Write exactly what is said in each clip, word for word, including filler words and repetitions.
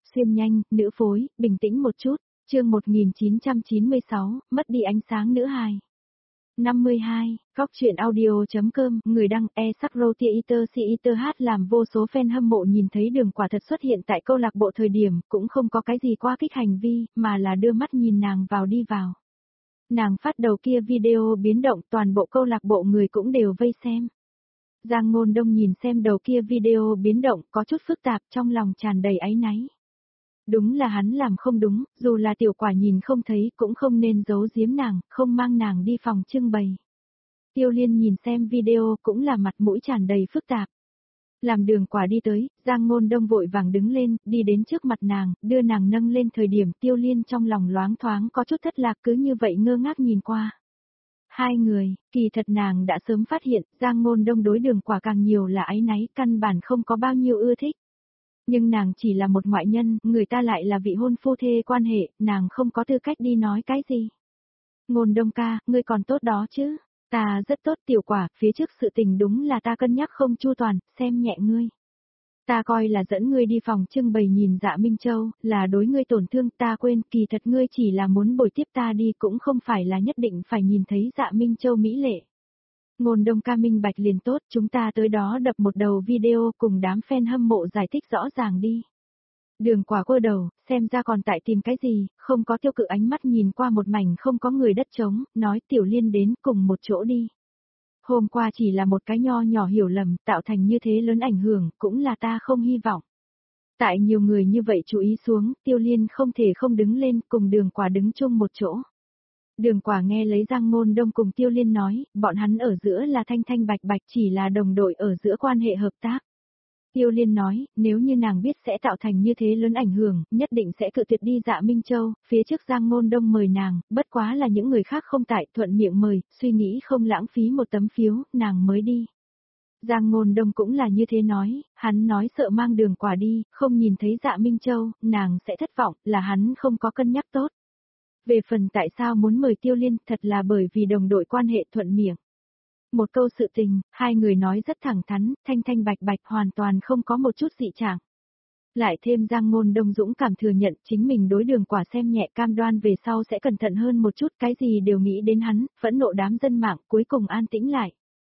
xuyên nhanh, nữ phối, bình tĩnh một chút, chương một nghìn chín trăm chín mươi sáu, mất đi ánh sáng nữ hài. năm mươi hai, Góc truyện audio.com, người đăng e Sakro Theater Theater hát làm vô số fan hâm mộ nhìn thấy Đường Quả thật xuất hiện tại câu lạc bộ thời điểm, cũng không có cái gì quá kích hành vi, mà là đưa mắt nhìn nàng vào đi vào. Nàng phát đầu kia video biến động, toàn bộ câu lạc bộ người cũng đều vây xem. Giang Ngôn Đông nhìn xem đầu kia video biến động, có chút phức tạp, trong lòng tràn đầy áy náy. Đúng là hắn làm không đúng, dù là Tiểu Quả nhìn không thấy cũng không nên giấu giếm nàng, không mang nàng đi phòng trưng bày. Tiêu Liên nhìn xem video cũng là mặt mũi tràn đầy phức tạp. Làm Đường Quả đi tới, Giang Ngôn Đông vội vàng đứng lên, đi đến trước mặt nàng, đưa nàng nâng lên thời điểm Tiêu Liên trong lòng loáng thoáng có chút thất lạc cứ như vậy ngơ ngác nhìn qua. Hai người, kỳ thật nàng đã sớm phát hiện, Giang Ngôn Đông đối Đường Quả càng nhiều là áy náy, căn bản không có bao nhiêu ưa thích. Nhưng nàng chỉ là một ngoại nhân, người ta lại là vị hôn phu thê quan hệ, nàng không có tư cách đi nói cái gì. Ngôn Đông ca, ngươi còn tốt đó chứ? Ta rất tốt Tiểu Quả, phía trước sự tình đúng là ta cân nhắc không chu toàn, xem nhẹ ngươi. Ta coi là dẫn ngươi đi phòng trưng bày nhìn Dạ Minh Châu, là đối ngươi tổn thương, ta quên, kỳ thật ngươi chỉ là muốn bồi tiếp ta đi cũng không phải là nhất định phải nhìn thấy Dạ Minh Châu mỹ lệ. Ngôn Đông ca minh bạch liền tốt, chúng ta tới đó đập một đầu video cùng đám fan hâm mộ giải thích rõ ràng đi. Đường Quả quơ đầu, xem ra còn tại tìm cái gì, không có tiêu cự ánh mắt nhìn qua một mảnh không có người đất trống, nói Tiểu Liên đến cùng một chỗ đi. Hôm qua chỉ là một cái nho nhỏ hiểu lầm, tạo thành như thế lớn ảnh hưởng, cũng là ta không hy vọng. Tại nhiều người như vậy chú ý xuống, Tiêu Liên không thể không đứng lên cùng Đường Quả đứng chung một chỗ. Đường Quả nghe lấy Giang Ngôn Đông cùng Tiêu Liên nói, bọn hắn ở giữa là thanh thanh bạch bạch chỉ là đồng đội ở giữa quan hệ hợp tác. Tiêu Liên nói, nếu như nàng biết sẽ tạo thành như thế lớn ảnh hưởng, nhất định sẽ cự tuyệt đi Dạ Minh Châu, phía trước Giang Ngôn Đông mời nàng, bất quá là những người khác không tại, thuận miệng mời, suy nghĩ không lãng phí một tấm phiếu, nàng mới đi. Giang Ngôn Đông cũng là như thế nói, hắn nói sợ mang Đường Quả đi, không nhìn thấy Dạ Minh Châu, nàng sẽ thất vọng, là hắn không có cân nhắc tốt. Về phần tại sao muốn mời Tiêu Liên, thật là bởi vì đồng đội quan hệ thuận miệng. Một câu sự tình, hai người nói rất thẳng thắn, thanh thanh bạch bạch hoàn toàn không có một chút dị trạng. Lại thêm Giang Ngôn Đông dũng cảm thừa nhận chính mình đối Đường Quả xem nhẹ, cam đoan về sau sẽ cẩn thận hơn một chút, cái gì đều nghĩ đến hắn, phẫn nộ đám dân mạng cuối cùng an tĩnh lại.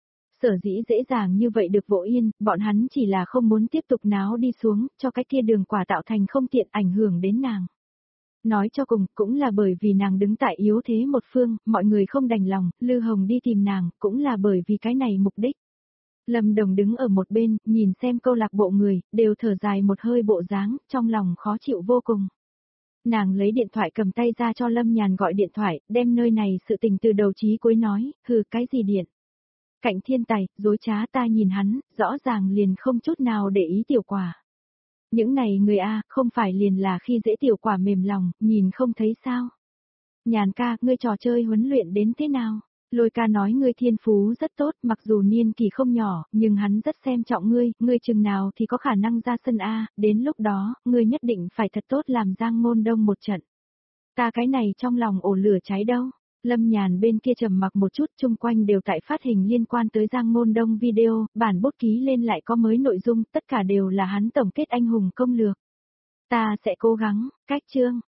Sở dĩ dễ dàng như vậy được vỗ yên, bọn hắn chỉ là không muốn tiếp tục náo đi xuống, cho cái kia Đường Quả tạo thành không tiện ảnh hưởng đến nàng. Nói cho cùng, cũng là bởi vì nàng đứng tại yếu thế một phương, mọi người không đành lòng, Lư Hồng đi tìm nàng, cũng là bởi vì cái này mục đích. Lâm Đồng đứng ở một bên, nhìn xem câu lạc bộ người, đều thở dài một hơi bộ dáng, trong lòng khó chịu vô cùng. Nàng lấy điện thoại cầm tay ra cho Lâm Nhàn gọi điện thoại, đem nơi này sự tình từ đầu chí cuối nói, hừ cái gì điện. Cạnh thiên tài, dối trá ta nhìn hắn, rõ ràng liền không chút nào để ý Tiểu Quả. Những này người A, không phải liền là khi dễ Tiểu Quả mềm lòng, nhìn không thấy sao. Nhàn ca, ngươi trò chơi huấn luyện đến thế nào? Lôi ca nói ngươi thiên phú rất tốt, mặc dù niên kỳ không nhỏ, nhưng hắn rất xem trọng ngươi, ngươi chừng nào thì có khả năng ra sân A, đến lúc đó, ngươi nhất định phải thật tốt làm Giang Ngôn Đông một trận. Ta cái này trong lòng ổ lửa cháy đâu. Lâm Nhàn bên kia trầm mặc một chút, chung quanh đều tại phát hình liên quan tới Giang Ngôn Đông video, bản bút ký lên lại có mới nội dung, tất cả đều là hắn tổng kết anh hùng công lược. Ta sẽ cố gắng, cách chương.